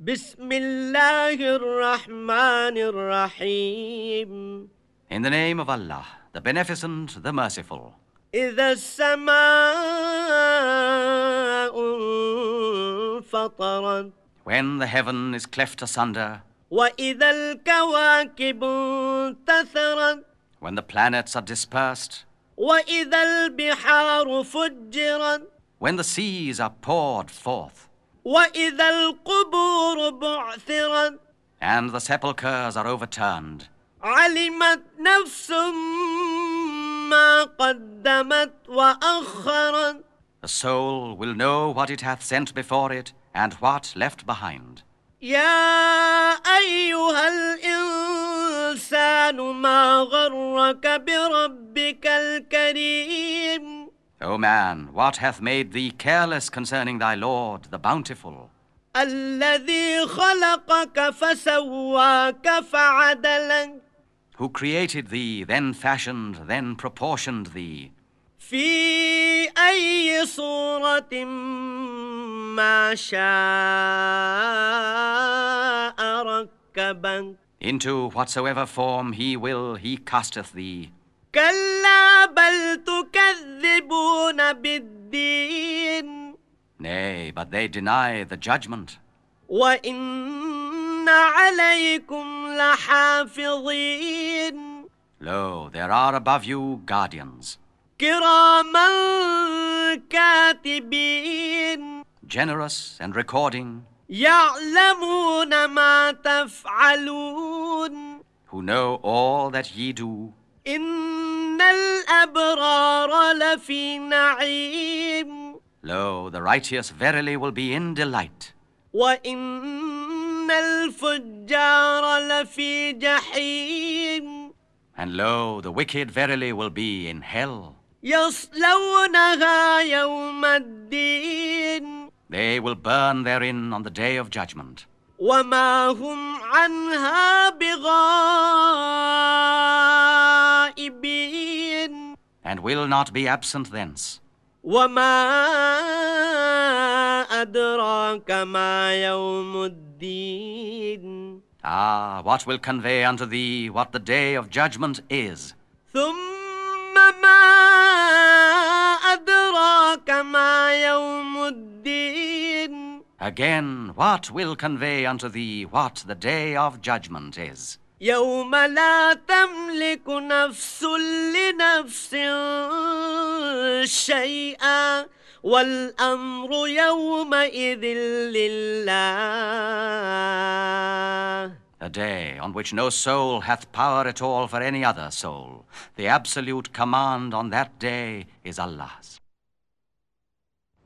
بسم الله الرحمن الرحيم. In the name of Allah, the Beneficent, the Merciful. إذا السماء انفطرت When the heaven is cleft asunder, وإذا الكواكب انتثرت when the planets are dispersed, وإذا البحار فجرت when the seas are poured forth, وإذا القبور بعثرت and the sepulchres are overturned, علمت نفس ما قدمت وأخرت. the soul will know what it hath sent before it and what left behind. يا أيها الإنسان ما غرك بربك الكريم. O man, what hath made thee careless concerning thy Lord, the Bountiful, الذي خلقك فسواك فعدلك who created thee, then fashioned, then proportioned thee, في أي صورة ما شاء ركبك into whatsoever form he will, he casteth thee. كلا بل تكذبون بالدين Nay, but they deny the judgment. وإن عليكم لحافظين Lo, there are above you guardians, كراما كاتبين generous and recording, يعلمون ما تفعلون who know all that ye do. إن الأبرار لفي نعيم Lo, the righteous verily will be in delight, وإن الفجار لفي جحيم and lo, the wicked verily will be in hell. يصلونها يوم الدين They will burn therein on the day of judgment, وما هم عنها بغائبين and will not be absent thence. وما أدراك ما يوم الدين Ah, what will convey unto thee what the day of judgment is? ثم ما أدراك ما يوم الدين Again, what will convey unto thee what the day of judgment is? يوم لا تملك نفس لنفس شيئا والأمر يومئذ لله. A day on which no soul hath power at all for any other soul. The absolute command on that day is Allah's.